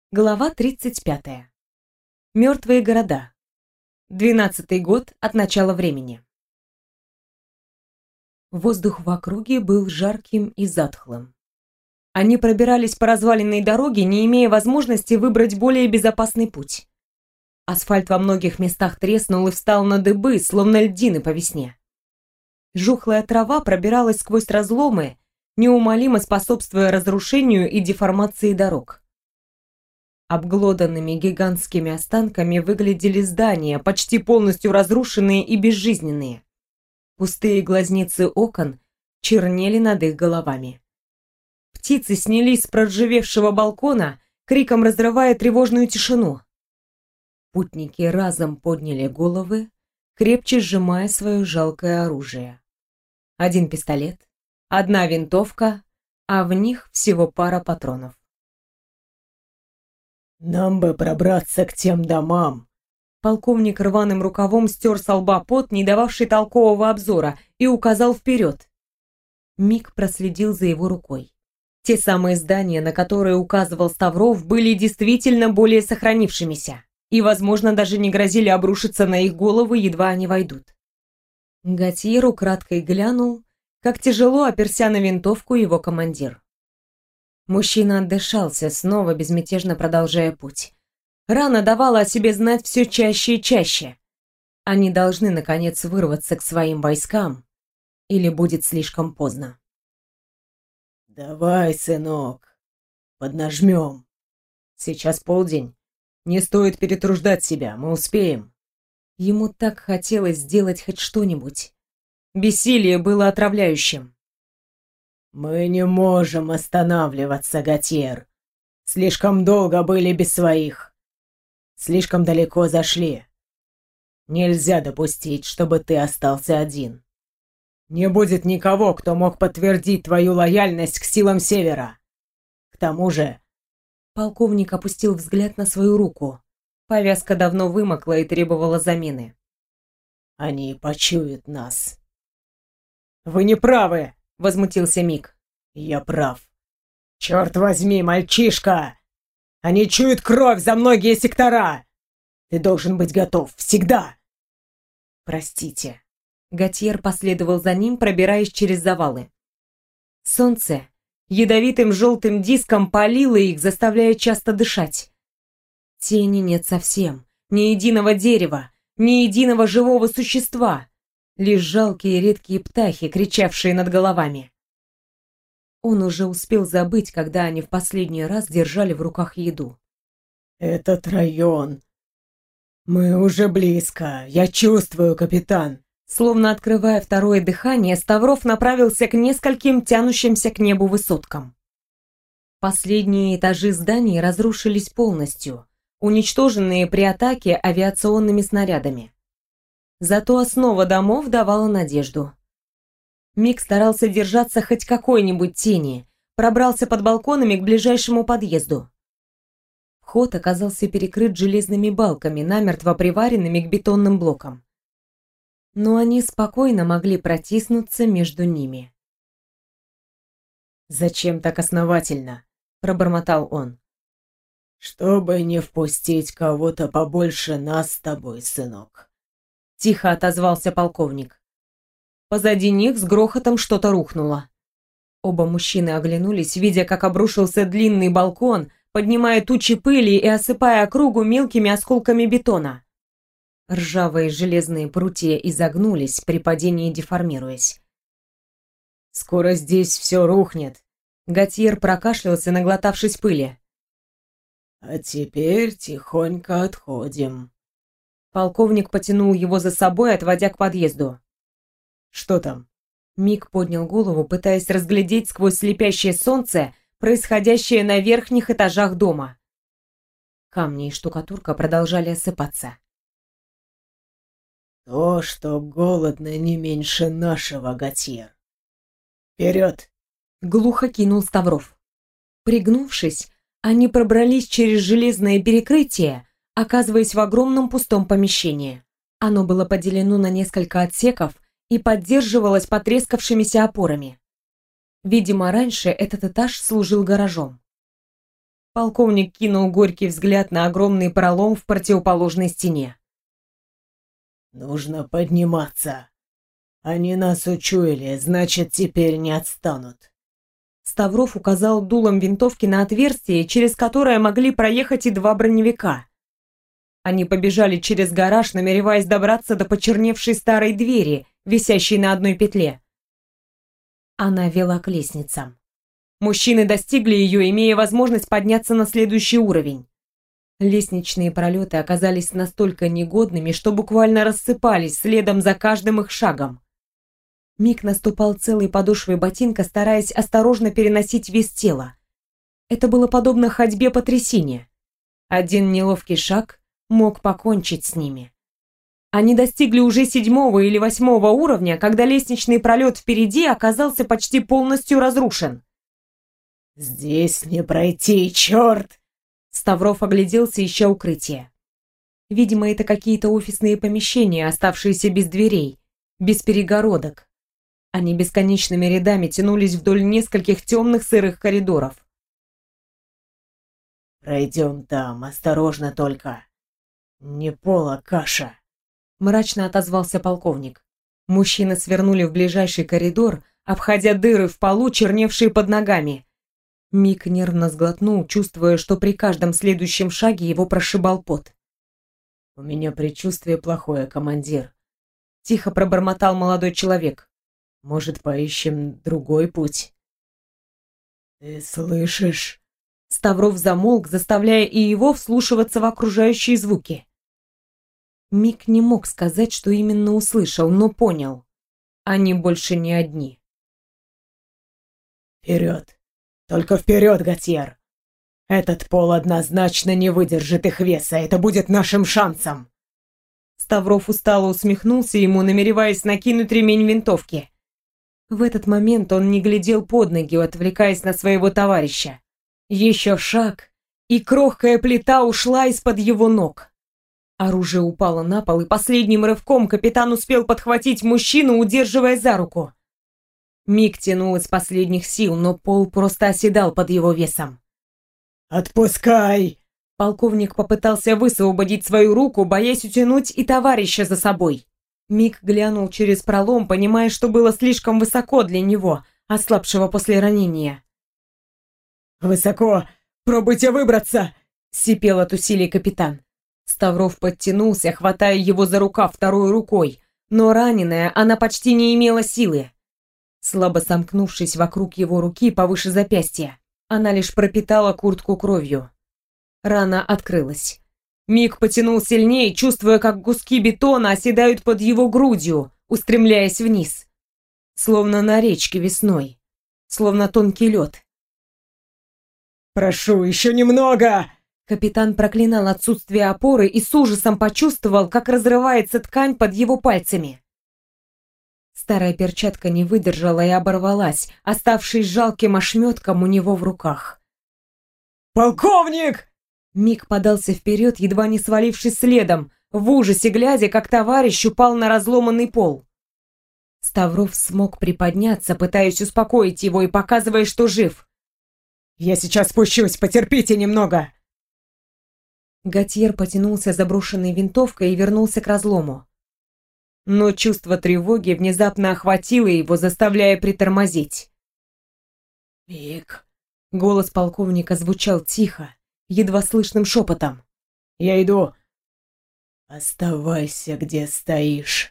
Глава 35. Мертвые города. 12-й год от начала времени. Воздух в округе был жарким и затхлым. Они пробирались по разваленной дороге, не имея возможности выбрать более безопасный путь. Асфальт во многих местах треснул и встал на дыбы, словно льдины по весне. Жухлая трава пробиралась сквозь разломы, неумолимо способствуя разрушению и деформации дорог. Обглоданными гигантскими останками выглядели здания, почти полностью разрушенные и безжизненные. Пустые глазницы окон чернели над их головами. Птицы снялись с проржавевшего балкона, криком разрывая тревожную тишину. Путники разом подняли головы, крепче сжимая свое жалкое оружие. Один пистолет, одна винтовка, а в них всего пара патронов. «Нам бы пробраться к тем домам!» Полковник рваным рукавом стер со лба пот, не дававший толкового обзора, и указал вперед. Мик проследил за его рукой. Те самые здания, на которые указывал Ставров, были действительно более сохранившимися и, возможно, даже не грозили обрушиться на их головы, едва они войдут. Готьер украдкой глянул, как тяжело оперся на винтовку его командир. Мужчина отдышался, снова безмятежно продолжая путь. Рана давала о себе знать все чаще и чаще. Они должны, наконец, вырваться к своим войскам, или будет слишком поздно. «Давай, сынок, поднажмем. Сейчас полдень. Не стоит перетруждать себя, мы успеем». Ему так хотелось сделать хоть что-нибудь. Бессилие было отравляющим. «Мы не можем останавливаться, Готьер. Слишком долго были без своих. Слишком далеко зашли. Нельзя допустить, чтобы ты остался один. Не будет никого, кто мог подтвердить твою лояльность к силам Севера. К тому же...» Полковник опустил взгляд на свою руку. Повязка давно вымокла и требовала замены. «Они почуют нас». «Вы не правы!» — возмутился Мик. «Я прав. Черт возьми, мальчишка! Они чуют кровь за многие сектора! Ты должен быть готов всегда!» «Простите». Готьер последовал за ним, пробираясь через завалы. Солнце ядовитым желтым диском палило их, заставляя часто дышать. Тени нет совсем, ни единого дерева, ни единого живого существа. Лишь жалкие редкие птахи, кричавшие над головами. Он уже успел забыть, когда они в последний раз держали в руках еду. «Этот район... Мы уже близко, я чувствую, капитан». Словно открывая второе дыхание, Ставров направился к нескольким тянущимся к небу высоткам. Последние этажи зданий разрушились полностью, уничтоженные при атаке авиационными снарядами. Зато основа домов давала надежду. Мик старался держаться хоть какой-нибудь тени, пробрался под балконами к ближайшему подъезду. Вход оказался перекрыт железными балками, намертво приваренными к бетонным блокам. Но они спокойно могли протиснуться между ними. «Зачем так основательно?» — пробормотал он. «Чтобы не впустить кого-то побольше нас с тобой, сынок». Тихо отозвался полковник. Позади них с грохотом что-то рухнуло. Оба мужчины оглянулись, видя, как обрушился длинный балкон, поднимая тучи пыли и осыпая округу мелкими осколками бетона. Ржавые железные прутья изогнулись, при падении деформируясь. «Скоро здесь все рухнет», — Готьер прокашлялся, наглотавшись пыли. «А теперь тихонько отходим». Полковник потянул его за собой, отводя к подъезду. «Что там?» Мик поднял голову, пытаясь разглядеть сквозь слепящее солнце происходящее на верхних этажах дома. Камни и штукатурка продолжали осыпаться. «То, что голодно не меньше нашего, Готьер. Вперед!» — глухо кинул Ставров. Пригнувшись, они пробрались через железное перекрытие, оказываясь в огромном пустом помещении. Оно было поделено на несколько отсеков и поддерживалось потрескавшимися опорами. Видимо, раньше этот этаж служил гаражом. Полковник кинул горький взгляд на огромный пролом в противоположной стене. «Нужно подниматься. Они нас учуяли, значит, теперь не отстанут». Ставров указал дулом винтовки на отверстие, через которое могли проехать и 2 броневика. Они побежали через гараж, намереваясь добраться до почерневшей старой двери, висящей на одной петле. Она вела к лестницам. Мужчины достигли ее, имея возможность подняться на следующий уровень. Лестничные пролеты оказались настолько негодными, что буквально рассыпались следом за каждым их шагом. Мик наступал целой подошвой ботинка, стараясь осторожно переносить вес тела. Это было подобно ходьбе по трясине. Один неловкий шаг мог покончить с ними. Они достигли уже 7-го или 8-го уровня, когда лестничный пролет впереди оказался почти полностью разрушен. «Здесь не пройти, черт!» Ставров огляделся, ища укрытие. Видимо, это какие-то офисные помещения, оставшиеся без дверей, без перегородок. Они бесконечными рядами тянулись вдоль нескольких темных сырых коридоров. «Пройдем там, осторожно только. Не пол, а каша», — мрачно отозвался полковник. Мужчины свернули в ближайший коридор, обходя дыры в полу, черневшие под ногами. Мик нервно сглотнул, чувствуя, что при каждом следующем шаге его прошибал пот. «У меня предчувствие плохое, командир», — тихо пробормотал молодой человек. «Может, поищем другой путь?» «Ты слышишь?» Ставров замолк, заставляя и его вслушиваться в окружающие звуки. Мик не мог сказать, что именно услышал, но понял. Они больше не одни. «Вперед! Только вперед, Готьер! Этот пол однозначно не выдержит их веса, это будет нашим шансом!» Ставров устало усмехнулся ему, намереваясь накинуть ремень винтовки. В этот момент он не глядел под ноги, отвлекаясь на своего товарища. Еще шаг, и крохкая плита ушла из-под его ног. Оружие упало на пол, и последним рывком капитан успел подхватить мужчину, удерживая за руку. Миг тянул из последних сил, но пол просто оседал под его весом. «Отпускай!» Полковник попытался высвободить свою руку, боясь утянуть и товарища за собой. Миг глянул через пролом, понимая, что было слишком высоко для него, ослабшего после ранения. «Высоко! Пробуйте выбраться!» — сипел от усилий капитан. Ставров подтянулся, хватая его за рукав второй рукой, но раненая она почти не имела силы. Слабо сомкнувшись вокруг его руки повыше запястья, она лишь пропитала куртку кровью. Рана открылась. Миг потянул сильнее, чувствуя, как куски бетона оседают под его грудью, устремляясь вниз. Словно на речке весной. Словно тонкий лед. «Прошу, еще немного!» Капитан проклинал отсутствие опоры и с ужасом почувствовал, как разрывается ткань под его пальцами. Старая перчатка не выдержала и оборвалась, оставшись жалким ошметком у него в руках. «Полковник!» Миг подался вперед, едва не свалившись следом, в ужасе глядя, как товарищ упал на разломанный пол. Ставров смог приподняться, пытаясь успокоить его и показывая, что жив. «Я сейчас спущусь, потерпите немного!» Готьер потянулся за брошенной винтовкой и вернулся к разлому. Но чувство тревоги внезапно охватило его, заставляя притормозить. «Мик!» Голос полковника звучал тихо, едва слышным шепотом. «Я иду!» «Оставайся, где стоишь!»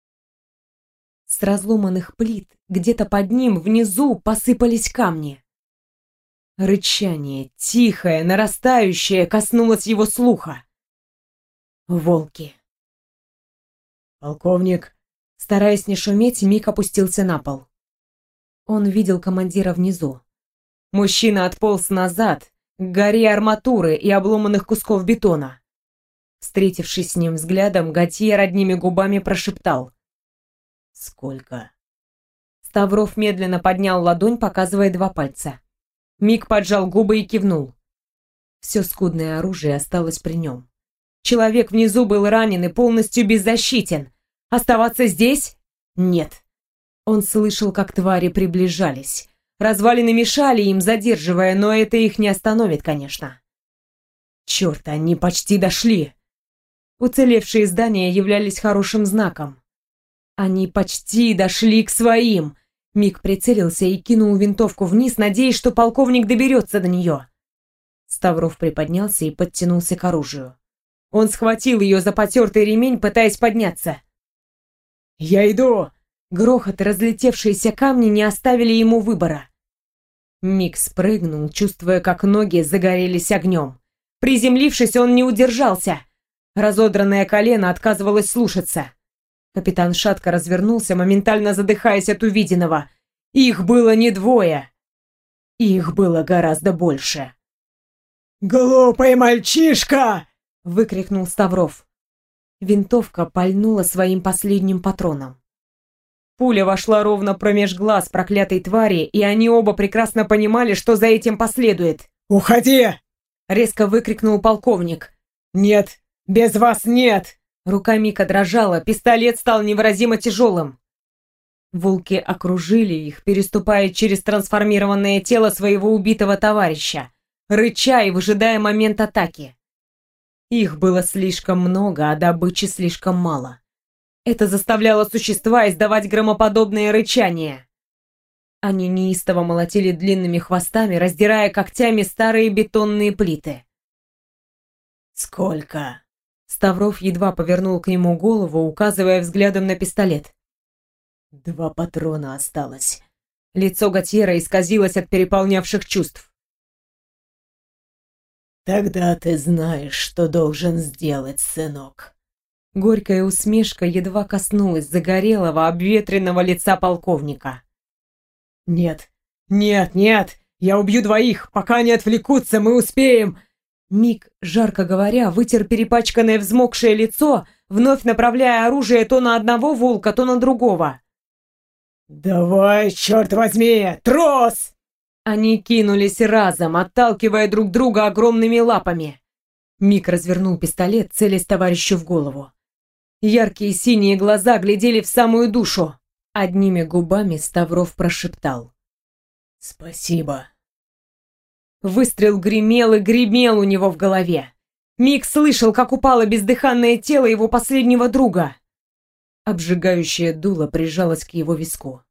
С разломанных плит, где-то под ним, внизу, посыпались камни. Рычание, тихое, нарастающее, коснулось его слуха. Волки. «Полковник!» Стараясь не шуметь, Мик опустился на пол. Он видел командира внизу. Мужчина отполз назад, к горе арматуры и обломанных кусков бетона. Встретившись с ним взглядом, Готьер одними губами прошептал: «Сколько?» Ставров медленно поднял ладонь, показывая 2 пальца. Мик поджал губы и кивнул. Все скудное оружие осталось при нем. Человек внизу был ранен и полностью беззащитен. Оставаться здесь? Нет. Он слышал, как твари приближались. Развалины мешали им, задерживая, но это их не остановит, конечно. Черт, они почти дошли. Уцелевшие здания являлись хорошим знаком. Они почти дошли к своим. Мик прицелился и кинул винтовку вниз, надеясь, что полковник доберется до нее. Ставров приподнялся и подтянулся к оружию. Он схватил ее за потертый ремень, пытаясь подняться. «Я иду!» Грохот и разлетевшиеся камни не оставили ему выбора. Мик спрыгнул, чувствуя, как ноги загорелись огнем. Приземлившись, он не удержался. Разодранное колено отказывалось слушаться. Капитан шатко развернулся, моментально задыхаясь от увиденного. Их было не двое. Их было гораздо больше. «Глупый мальчишка!» — выкрикнул Ставров. Винтовка пальнула своим последним патроном. Пуля вошла ровно промеж глаз проклятой твари, и они оба прекрасно понимали, что за этим последует. «Уходи!» — резко выкрикнул полковник. «Нет, без вас нет!» Рука Мика дрожала, пистолет стал невыразимо тяжелым. Волки окружили их, переступая через трансформированное тело своего убитого товарища, рыча и выжидая момент атаки. Их было слишком много, а добычи слишком мало. Это заставляло существа издавать громоподобные рычания. Они неистово молотили длинными хвостами, раздирая когтями старые бетонные плиты. «Сколько?» Ставров едва повернул к нему голову, указывая взглядом на пистолет. 2 патрона осталось. Лицо Готьера исказилось от переполнявших чувств. «Тогда ты знаешь, что должен сделать, сынок». Горькая усмешка едва коснулась загорелого, обветренного лица полковника. «Нет, нет, нет! Я убью 2, пока они отвлекутся, мы успеем!» Мик, жарко говоря, вытер перепачканное взмокшее лицо, вновь направляя оружие то на одного волка, то на другого. «Давай, черт возьми, трос!» Они кинулись разом, отталкивая друг друга огромными лапами. Мик развернул пистолет, целясь товарищу в голову. Яркие синие глаза глядели в самую душу. Одними губами Ставров прошептал: «Спасибо». Выстрел гремел и гремел у него в голове. Мик слышал, как упало бездыханное тело его последнего друга. Обжигающее дуло прижалось к его виску.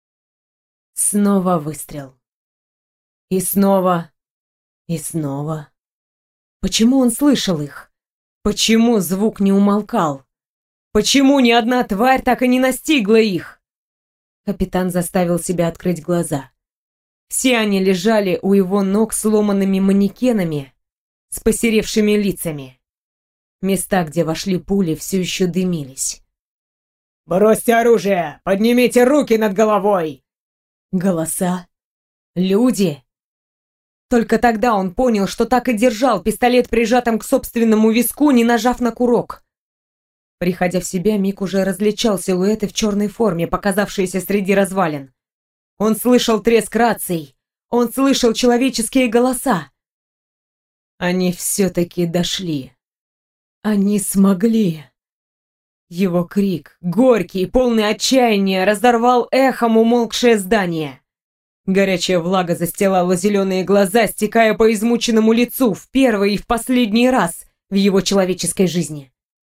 Снова выстрел. И снова. И снова. Почему он слышал их? Почему звук не умолкал? Почему ни одна тварь так и не настигла их? Капитан заставил себя открыть глаза. Все они лежали у его ног сломанными манекенами, с посеревшими лицами. Места, где вошли пули, все еще дымились. «Бросьте оружие! Поднимите руки над головой!» Голоса. Люди. Только тогда он понял, что так и держал пистолет прижатым к собственному виску, не нажав на курок. Приходя в себя, Мик уже различал силуэты в черной форме, показавшиеся среди развалин. Он слышал треск раций. Он слышал человеческие голоса. Они все-таки дошли. Они смогли. Его крик, горький, полный отчаяния, разорвал эхом умолкшее здание. Горячая влага застилала зеленые глаза, стекая по измученному лицу в первый и в последний раз в его человеческой жизни.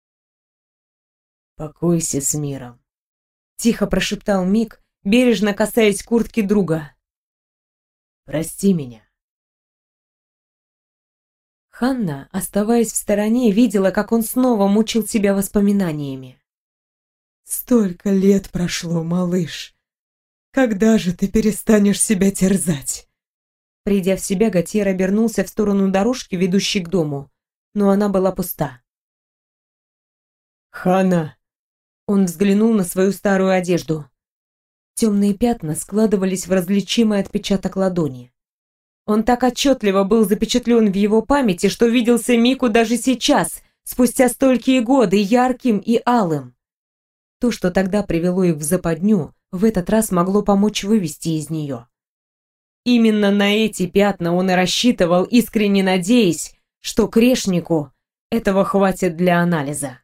«Покойся с миром», — тихо прошептал Мик, бережно касаясь куртки друга. «Прости меня». Ханна, оставаясь в стороне, видела, как он снова мучил себя воспоминаниями. «Столько лет прошло, малыш. Когда же ты перестанешь себя терзать?» Придя в себя, Готьер обернулся в сторону дорожки, ведущей к дому, но она была пуста. «Ханна!» Он взглянул на свою старую одежду. Темные пятна складывались в различимый отпечаток ладони. Он так отчетливо был запечатлен в его памяти, что виделся Мику даже сейчас, спустя столькие годы, ярким и алым. То, что тогда привело их в западню, в этот раз могло помочь вывести из нее. Именно на эти пятна он и рассчитывал, искренне надеясь, что Крешнику этого хватит для анализа.